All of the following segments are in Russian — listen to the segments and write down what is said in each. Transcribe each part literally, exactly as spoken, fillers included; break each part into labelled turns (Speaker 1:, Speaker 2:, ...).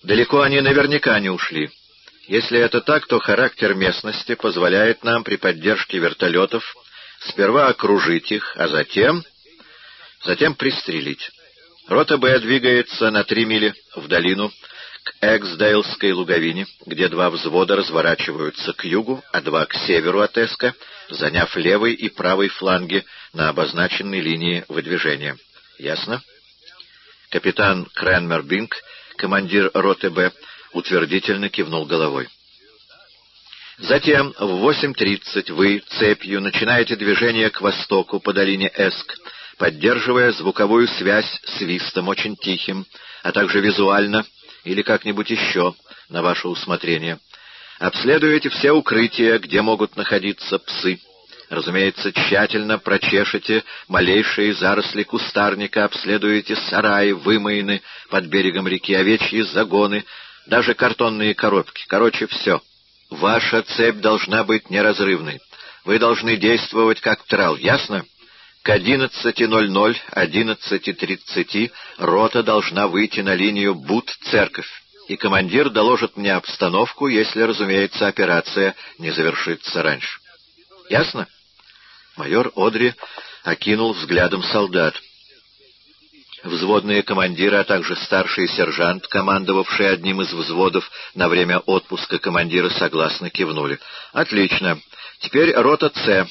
Speaker 1: Далеко они наверняка не ушли. Если это так, то характер местности позволяет нам при поддержке вертолетов сперва окружить их, а затем... затем пристрелить. Рота Б двигается на три мили в долину к Эксдейлской луговине, где два взвода разворачиваются к югу, а два к северу от Эска, заняв левый и правый фланги на обозначенной линии выдвижения. Ясно? Капитан Кренмер Бинг, командир роты Б, утвердительно кивнул головой. Затем в восемь тридцать вы цепью начинаете движение к востоку по долине Эск, поддерживая звуковую связь свистом, очень тихим, а также визуально или как-нибудь еще, на ваше усмотрение. Обследуете все укрытия, где могут находиться псы. Разумеется, тщательно прочешете малейшие заросли кустарника, обследуете сараи, вымоины под берегом реки, овечьи загоны, даже картонные коробки. Короче, все. Ваша цепь должна быть неразрывной. Вы должны действовать как трал, ясно? К одиннадцати ноль-ноль, одиннадцати тридцати рота должна выйти на линию Бут-церковь, и командир доложит мне обстановку, если, разумеется, операция не завершится раньше. Ясно? Майор Одри окинул взглядом солдат. Взводные командиры, а также старший сержант, командовавший одним из взводов на время отпуска командира, согласно кивнули. «Отлично. Теперь рота С.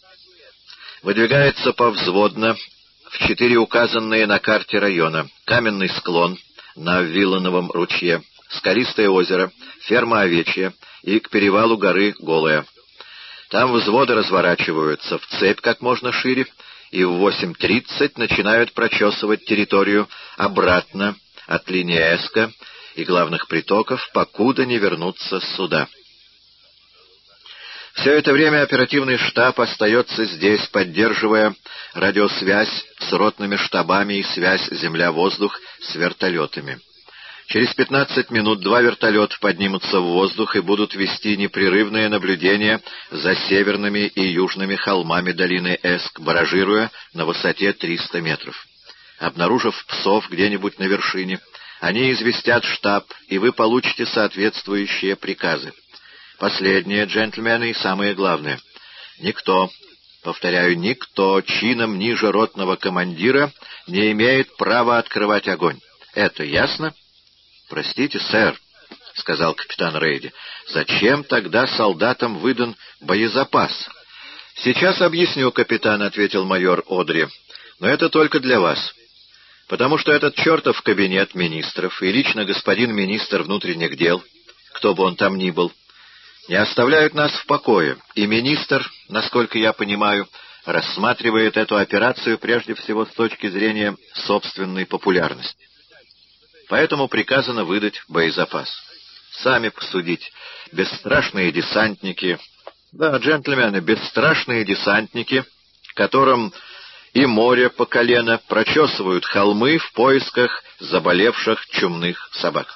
Speaker 1: Выдвигается повзводно в четыре указанные на карте района. Каменный склон на Виллановом ручье, скалистое озеро, ферма овечья и к перевалу горы Голая. Там взводы разворачиваются в цепь как можно шире, и в восемь тридцать начинают прочесывать территорию обратно от линии Эска и главных притоков, покуда не вернутся суда. Все это время оперативный штаб остается здесь, поддерживая радиосвязь с ротными штабами и связь земля-воздух с вертолетами. Через пятнадцать минут два вертолета поднимутся в воздух и будут вести непрерывное наблюдение за северными и южными холмами долины Эск, баражируя на высоте триста метров. Обнаружив псов где-нибудь на вершине, они известят штаб, и вы получите соответствующие приказы. Последнее, джентльмены, и самое главное. Никто, повторяю, никто чином ниже ротного командира не имеет права открывать огонь. Это ясно? «Простите, сэр», — сказал капитан Рейди, — «зачем тогда солдатам выдан боезапас?» «Сейчас объясню, капитан», — ответил майор Одри, — «но это только для вас. Потому что этот чертов кабинет министров и лично господин министр внутренних дел, кто бы он там ни был, не оставляют нас в покое, и министр, насколько я понимаю, рассматривает эту операцию прежде всего с точки зрения собственной популярности. Поэтому приказано выдать боезапас. Сами посудите. Бесстрашные десантники, да, джентльмены, бесстрашные десантники, которым и море по колено прочесывают холмы в поисках заболевших чумных собак.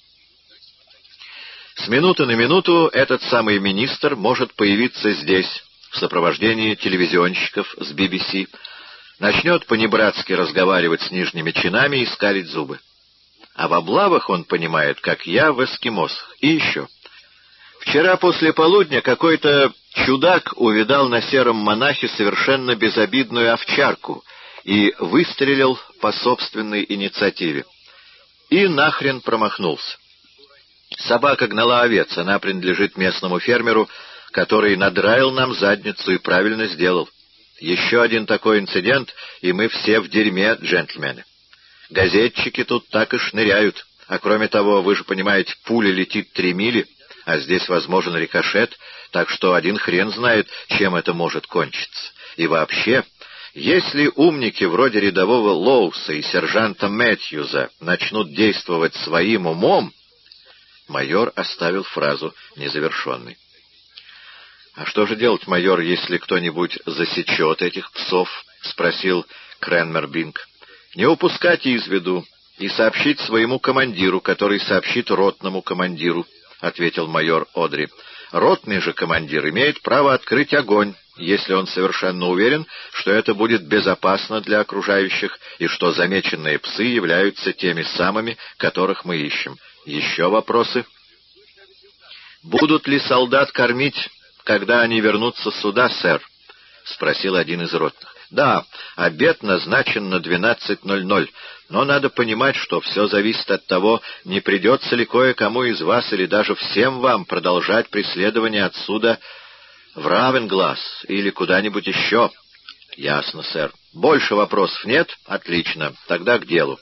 Speaker 1: С минуты на минуту этот самый министр может появиться здесь, в сопровождении телевизионщиков с би би си, начнет понебратски разговаривать с нижними чинами и скалить зубы. А в облавах он понимает, как я в эскимосах. И еще. Вчера после полудня какой-то чудак увидал на сером монахе совершенно безобидную овчарку и выстрелил по собственной инициативе. И нахрен промахнулся. Собака гнала овец, она принадлежит местному фермеру, который надраил нам задницу и правильно сделал. Еще один такой инцидент, и мы все в дерьме, джентльмены. Газетчики тут так и шныряют, а кроме того, вы же понимаете, пуля летит три мили, а здесь возможен рикошет, так что один хрен знает, чем это может кончиться. И вообще, если умники вроде рядового Лоуса и сержанта Мэтьюза начнут действовать своим умом... Майор оставил фразу незавершенной. «А что же делать, майор, если кто-нибудь засечет этих псов?» — спросил Кренмер Бинг. «Не упускать из виду и сообщить своему командиру, который сообщит ротному командиру», — ответил майор Одри. «Ротный же командир имеет право открыть огонь, если он совершенно уверен, что это будет безопасно для окружающих и что замеченные псы являются теми самыми, которых мы ищем. Еще вопросы? «Будут ли солдат кормить, когда они вернутся сюда, сэр?» — спросил один из ротных. «Да, обед назначен на двенадцать ноль-ноль, но надо понимать, что все зависит от того, не придется ли кое-кому из вас или даже всем вам продолжать преследование отсюда в Равенглас или куда-нибудь еще». «Ясно, сэр. Больше вопросов нет? Отлично. Тогда к делу».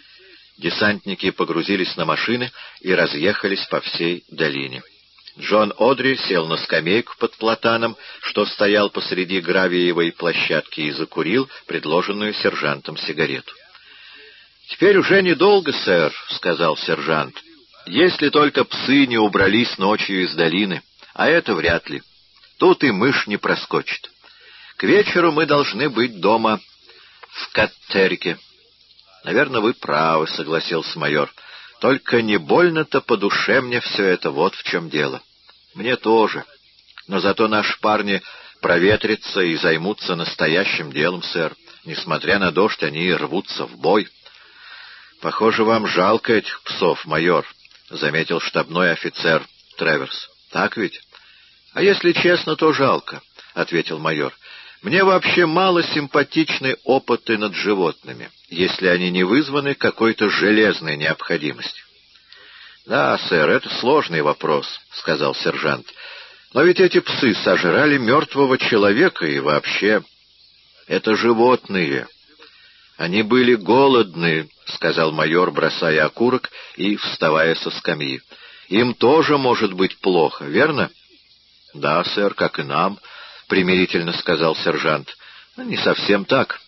Speaker 1: Десантники погрузились на машины и разъехались по всей долине. Джон Одри сел на скамейку под платаном, что стоял посреди гравиевой площадки, и закурил предложенную сержантом сигарету. «Теперь уже недолго, сэр», — сказал сержант, — «если только псы не убрались ночью из долины, а это вряд ли. Тут и мышь не проскочит. К вечеру мы должны быть дома в Каттерике». «Наверное, вы правы», — согласился майор. «Только не больно-то по душе мне все это, вот в чем дело». «Мне тоже. Но зато наши парни проветрятся и займутся настоящим делом, сэр. Несмотря на дождь, они рвутся в бой». «Похоже, вам жалко этих псов, майор», — заметил штабной офицер Треверс. «Так ведь?» «А если честно, то жалко», — ответил майор. «Мне вообще мало симпатичны опыты над животными, если они не вызваны какой-то железной необходимостью». «Да, сэр, это сложный вопрос», — сказал сержант. «Но ведь эти псы сожрали мертвого человека, и вообще это животные. Они были голодны», — сказал майор, бросая окурок и вставая со скамьи. «Им тоже может быть плохо, верно?» «Да, сэр, как и нам», — примирительно сказал сержант. «Не совсем так.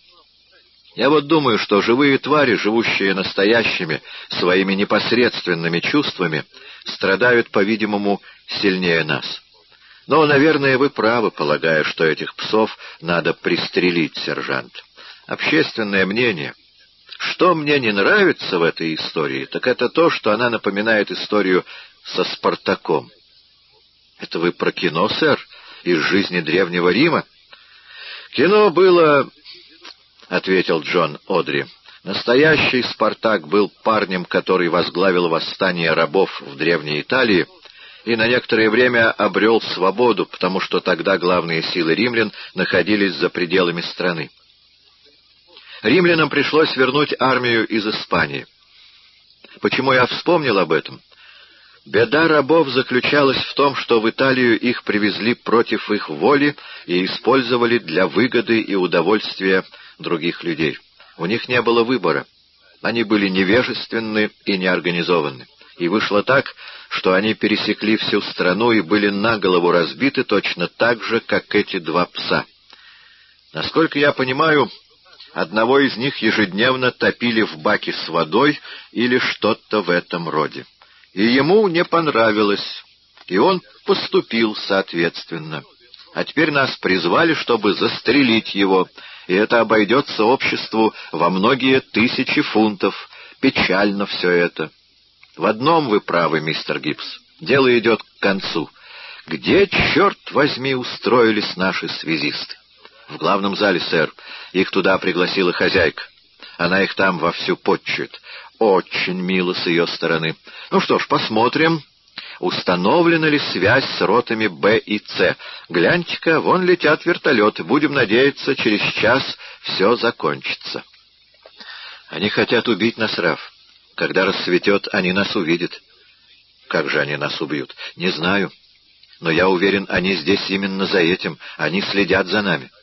Speaker 1: Я вот думаю, что живые твари, живущие настоящими, своими непосредственными чувствами, страдают, по-видимому, сильнее нас. Но, наверное, вы правы, полагая, что этих псов надо пристрелить, сержант. Общественное мнение. Что мне не нравится в этой истории, так это то, что она напоминает историю со Спартаком». «Это вы про кино, сэр? Из жизни Древнего Рима?» «Кино было...» — ответил Джон Одри. «Настоящий Спартак был парнем, который возглавил восстание рабов в Древней Италии и на некоторое время обрел свободу, потому что тогда главные силы римлян находились за пределами страны. Римлянам пришлось вернуть армию из Испании. Почему я вспомнил об этом? Беда рабов заключалась в том, что в Италию их привезли против их воли и использовали для выгоды и удовольствия других людей. У них не было выбора. Они были невежественны и неорганизованы. И вышло так, что они пересекли всю страну и были на голову разбиты точно так же, как эти два пса. Насколько я понимаю, одного из них ежедневно топили в баке с водой или что-то в этом роде. И ему не понравилось, и он поступил соответственно. А теперь нас призвали, чтобы застрелить его, и это обойдется обществу во многие тысячи фунтов. Печально все это. В одном вы правы, мистер Гибс. Дело идет к концу. Где, черт возьми, устроились наши связисты? В главном зале, сэр. Их туда пригласила хозяйка. Она их там вовсю потчует. Очень мило с ее стороны. Ну что ж, посмотрим, установлена ли связь с ротами Б и С. Гляньте-ка, вон летят вертолеты. Будем надеяться, через час все закончится. Они хотят убить нас, Раф. Когда рассветет, они нас увидят. Как же они нас убьют? Не знаю. Но я уверен, они здесь именно за этим. Они следят за нами.